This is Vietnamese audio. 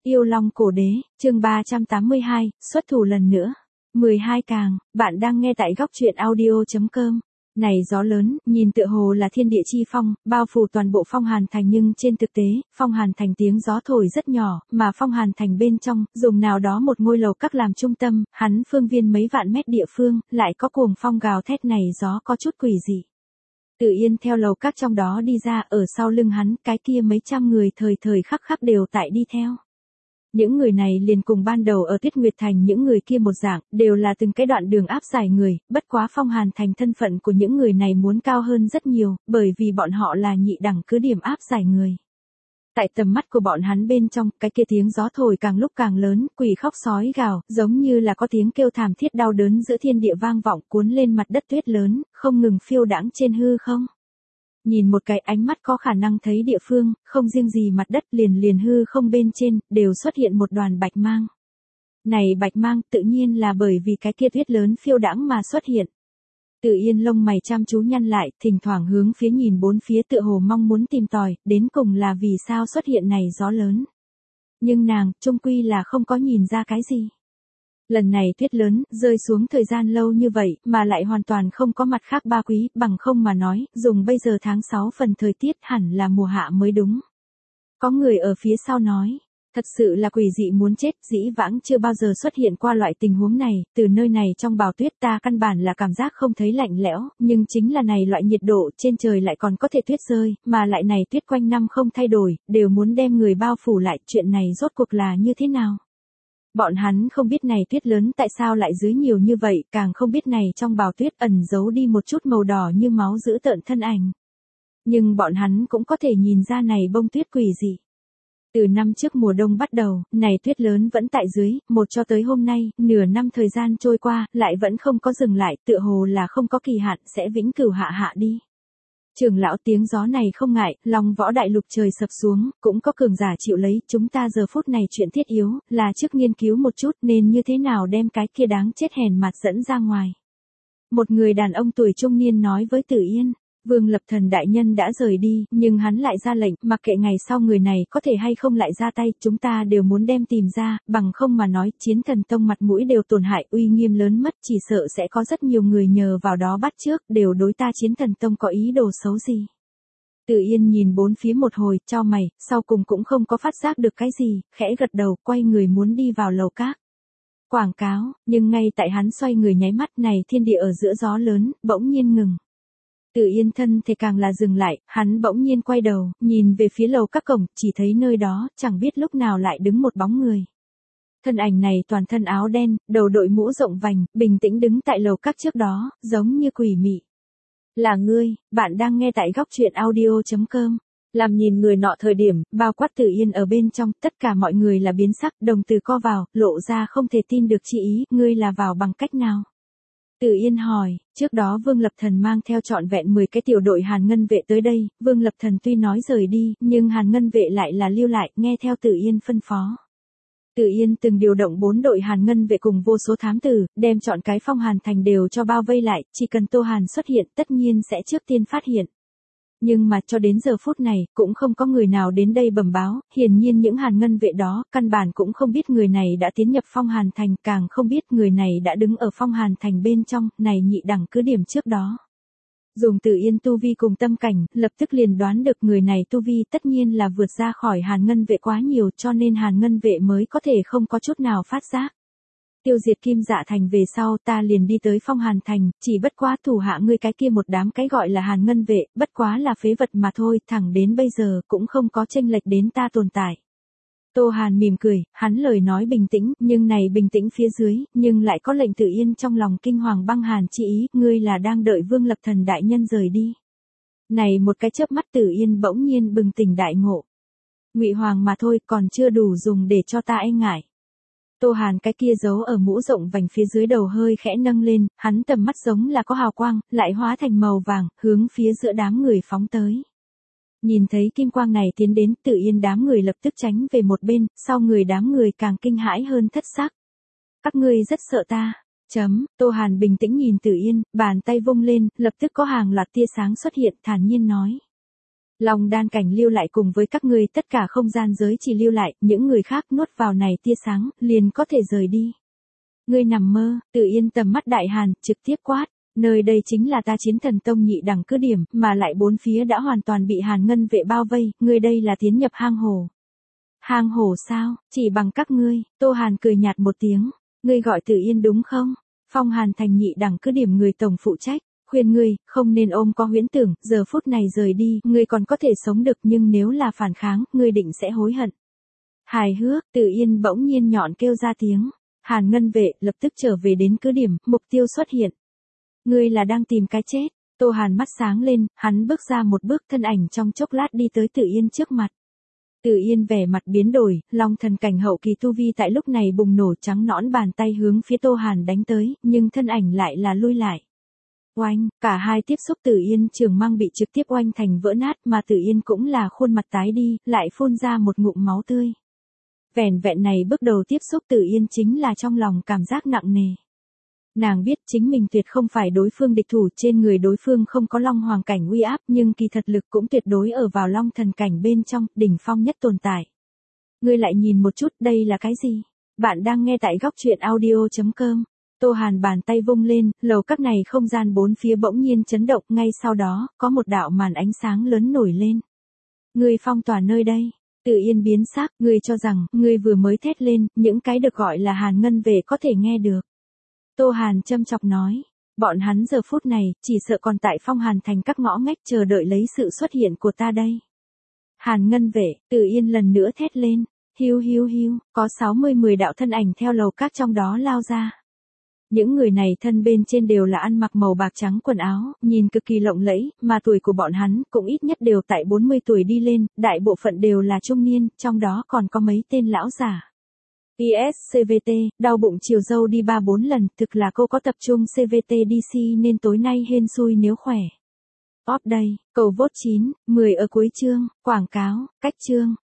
Yêu Long Cổ Đế, chương 382, xuất thủ lần nữa. 12 càng, bạn đang nghe tại góc truyện audio.com. Này gió lớn, nhìn tựa hồ là thiên địa chi phong, bao phủ toàn bộ Phong Hàn Thành nhưng trên thực tế, Phong Hàn Thành tiếng gió thổi rất nhỏ, mà Phong Hàn Thành bên trong, dùng nào đó một ngôi lầu các làm trung tâm, hắn phương viên mấy vạn mét địa phương, lại có cuồng phong gào thét này gió có chút quỷ dị. Tử Yên theo lầu các trong đó đi ra, ở sau lưng hắn, cái kia mấy trăm người thời thời khắc khắc đều tại đi theo. Những người này liền cùng ban đầu ở Tuyết Nguyệt Thành những người kia một dạng, đều là từng cái đoạn đường áp giải người, bất quá Phong Hàn Thành thân phận của những người này muốn cao hơn rất nhiều, bởi vì bọn họ là nhị đẳng cứ điểm áp giải người. Tại tầm mắt của bọn hắn bên trong, cái kia tiếng gió thổi càng lúc càng lớn, quỷ khóc sói gào, giống như là có tiếng kêu thảm thiết đau đớn giữa thiên địa vang vọng cuốn lên mặt đất tuyết lớn, không ngừng phiêu đãng trên hư không. Nhìn một cái ánh mắt có khả năng thấy địa phương, không riêng gì mặt đất liền hư không bên trên, đều xuất hiện một đoàn bạch mang. Này bạch mang tự nhiên là bởi vì cái kia tuyết lớn phiêu đãng mà xuất hiện. Tử Yên lông mày chăm chú nhăn lại, thỉnh thoảng hướng phía nhìn bốn phía tựa hồ mong muốn tìm tòi, đến cùng là vì sao xuất hiện này gió lớn. Nhưng nàng, chung quy là không có nhìn ra cái gì. Lần này tuyết lớn, rơi xuống thời gian lâu như vậy, mà lại hoàn toàn không có mặt khác ba quý, bằng không mà nói, dùng bây giờ tháng 6 phần thời tiết hẳn là mùa hạ mới đúng. Có người ở phía sau nói, thật sự là quỷ dị muốn chết, dĩ vãng chưa bao giờ xuất hiện qua loại tình huống này, từ nơi này trong bào tuyết ta căn bản là cảm giác không thấy lạnh lẽo, nhưng chính là này loại nhiệt độ trên trời lại còn có thể tuyết rơi, mà lại này tuyết quanh năm không thay đổi, đều muốn đem người bao phủ lại, chuyện này rốt cuộc là như thế nào? Bọn hắn không biết này tuyết lớn tại sao lại dưới nhiều như vậy, càng không biết này trong bào tuyết ẩn giấu đi một chút màu đỏ như máu dữ tợn thân ảnh. Nhưng bọn hắn cũng có thể nhìn ra này bông tuyết quỷ dị. Từ năm trước mùa đông bắt đầu, này tuyết lớn vẫn tại dưới, một cho tới hôm nay, nửa năm thời gian trôi qua, lại vẫn không có dừng lại, tựa hồ là không có kỳ hạn, sẽ vĩnh cửu hạ đi. Trưởng lão tiếng gió này không ngại, Long Võ Đại Lục trời sập xuống, cũng có cường giả chịu lấy, chúng ta giờ phút này chuyện thiết yếu, là trước nghiên cứu một chút nên như thế nào đem cái kia đáng chết hèn mặt dẫn ra ngoài. Một người đàn ông tuổi trung niên nói với Tử Yên, Vương Lập Thần đại nhân đã rời đi, nhưng hắn lại ra lệnh, mặc kệ ngày sau người này có thể hay không lại ra tay, chúng ta đều muốn đem tìm ra, bằng không mà nói, Chiến Thần Tông mặt mũi đều tổn hại, uy nghiêm lớn mất, chỉ sợ sẽ có rất nhiều người nhờ vào đó bắt trước, đều đối ta Chiến Thần Tông có ý đồ xấu gì. Tử Yên nhìn bốn phía một hồi, chau mày, sau cùng cũng không có phát giác được cái gì, khẽ gật đầu, quay người muốn đi vào lầu các. Quảng cáo, nhưng ngay tại hắn xoay người nháy mắt này thiên địa ở giữa gió lớn, bỗng nhiên ngừng. Tử Yên thân thể càng là dừng lại, hắn bỗng nhiên quay đầu, nhìn về phía lầu các cổng, chỉ thấy nơi đó, chẳng biết lúc nào lại đứng một bóng người. Thân ảnh này toàn thân áo đen, đầu đội mũ rộng vành, bình tĩnh đứng tại lầu các trước đó, giống như quỷ mị. Là ngươi, bạn đang nghe tại góc truyện audio.com. Làm nhìn người nọ thời điểm, bao quát Tử Yên ở bên trong, tất cả mọi người là biến sắc, đồng từ co vào, lộ ra không thể tin được chi ý, ngươi là vào bằng cách nào? Tử Yên hỏi, trước đó Vương Lập Thần mang theo trọn vẹn 10 cái tiểu đội Hàn Ngân vệ tới đây, Vương Lập Thần tuy nói rời đi, nhưng Hàn Ngân vệ lại là lưu lại, nghe theo Tử Yên phân phó. Tử Yên từng điều động 4 đội Hàn Ngân vệ cùng vô số thám tử, đem trọn cái Phong Hàn Thành đều cho bao vây lại, chỉ cần Tô Hàn xuất hiện tất nhiên sẽ trước tiên phát hiện. Nhưng mà cho đến giờ phút này, cũng không có người nào đến đây bẩm báo, hiển nhiên những Hàn Ngân vệ đó, căn bản cũng không biết người này đã tiến nhập Phong Hàn Thành, càng không biết người này đã đứng ở Phong Hàn Thành bên trong, này nhị đẳng cứ điểm trước đó. Dùng Tử Yên tu vi cùng tâm cảnh, lập tức liền đoán được người này tu vi tất nhiên là vượt ra khỏi Hàn Ngân vệ quá nhiều, cho nên Hàn Ngân vệ mới có thể không có chút nào phát giác. Tiêu diệt Kim Dạ Thành về sau ta liền đi tới Phong Hàn Thành, chỉ bất quá thủ hạ ngươi cái kia một đám cái gọi là Hàn Ngân vệ, bất quá là phế vật mà thôi, thẳng đến bây giờ cũng không có chênh lệch đến ta tồn tại. Tô Hàn mỉm cười, hắn lời nói bình tĩnh, nhưng này bình tĩnh phía dưới, nhưng lại có lệnh Tử Yên trong lòng kinh hoàng băng hàn chi ý, ngươi là đang đợi Vương Lập Thần đại nhân rời đi. Này một cái chớp mắt Tử Yên bỗng nhiên bừng tỉnh đại ngộ. Ngụy Hoàng mà thôi, còn chưa đủ dùng để cho ta e ngại. Tô Hàn cái kia giấu ở mũ rộng vành phía dưới đầu hơi khẽ nâng lên, hắn tầm mắt giống là có hào quang, lại hóa thành màu vàng, hướng phía giữa đám người phóng tới. Nhìn thấy kim quang này tiến đến, Tử Yên đám người lập tức tránh về một bên, sau người đám người càng kinh hãi hơn thất sắc. Các ngươi rất sợ ta. Tô Hàn bình tĩnh nhìn Tử Yên, bàn tay vung lên, lập tức có hàng loạt tia sáng xuất hiện, thản nhiên nói. Long đan cảnh lưu lại cùng với các ngươi, tất cả không gian giới chỉ lưu lại, những người khác nuốt vào này tia sáng, liền có thể rời đi. Ngươi nằm mơ, Tử Yên tầm mắt đại hàn, trực tiếp quát. Nơi đây chính là ta Chiến Thần Tông nhị đẳng cứ điểm, mà lại bốn phía đã hoàn toàn bị Hàn Ngân vệ bao vây, ngươi đây là tiến nhập hang hồ. Hang hồ sao, chỉ bằng các ngươi, Tô Hàn cười nhạt một tiếng, ngươi gọi Tử Yên đúng không? Phong Hàn thành nhị đẳng cứ điểm người tổng phụ trách, khuyên ngươi, không nên ôm có huyễn tưởng, giờ phút này rời đi, ngươi còn có thể sống được nhưng nếu là phản kháng, ngươi định sẽ hối hận. Hài hước, Tử Yên bỗng nhiên nhọn kêu ra tiếng, Hàn Ngân vệ lập tức trở về đến cứ điểm, mục tiêu xuất hiện. Ngươi là đang tìm cái chết. Tô Hàn mắt sáng lên, hắn bước ra một bước, thân ảnh trong chốc lát đi tới Tử Yên trước mặt. Tử Yên vẻ mặt biến đổi, Long thần cảnh hậu kỳ tu vi tại lúc này bùng nổ, trắng nõn bàn tay hướng phía Tô Hàn đánh tới, nhưng thân ảnh lại là lui lại. Oanh, cả hai tiếp xúc, Tử Yên trường mang bị trực tiếp oanh thành vỡ nát, mà Tử Yên cũng là khuôn mặt tái đi, lại phun ra một ngụm máu tươi. Vẻn vẹn này bước đầu tiếp xúc, Tử Yên chính là trong lòng cảm giác nặng nề. Nàng biết chính mình tuyệt không phải đối phương địch thủ, trên người đối phương không có Long Hoàng cảnh uy áp, nhưng kỳ thật lực cũng tuyệt đối ở vào Long thần cảnh bên trong, đỉnh phong nhất tồn tại. Ngươi lại nhìn một chút, đây là cái gì? Bạn đang nghe tại góc truyện audio.com. Tô Hàn bàn tay vung lên, lầu các này không gian bốn phía bỗng nhiên chấn động, ngay sau đó, có một đạo màn ánh sáng lớn nổi lên. Ngươi phong tỏa nơi đây. Tử Yên biến sắc, ngươi cho rằng, ngươi vừa mới thét lên, những cái được gọi là Hàn Ngân vệ có thể nghe được. Tô Hàn châm chọc nói, bọn hắn giờ phút này, chỉ sợ còn tại Phong Hàn thành các ngõ ngách chờ đợi lấy sự xuất hiện của ta đây. Hàn Ngân vệ, Tử Yên lần nữa thét lên, hiu hiu hiu, có 60-10 đạo thân ảnh theo lầu các trong đó lao ra. Những người này thân bên trên đều là ăn mặc màu bạc trắng quần áo, nhìn cực kỳ lộng lẫy, mà tuổi của bọn hắn cũng ít nhất đều tại 40 tuổi đi lên, đại bộ phận đều là trung niên, trong đó còn có mấy tên lão giả. IS-CVT, đau bụng chiều dâu đi 3-4 lần, thực là cô có tập trung CVT DC nên tối nay hên xui nếu khỏe. Off đây, cầu vote 9, 10 ở cuối chương, quảng cáo, cách chương.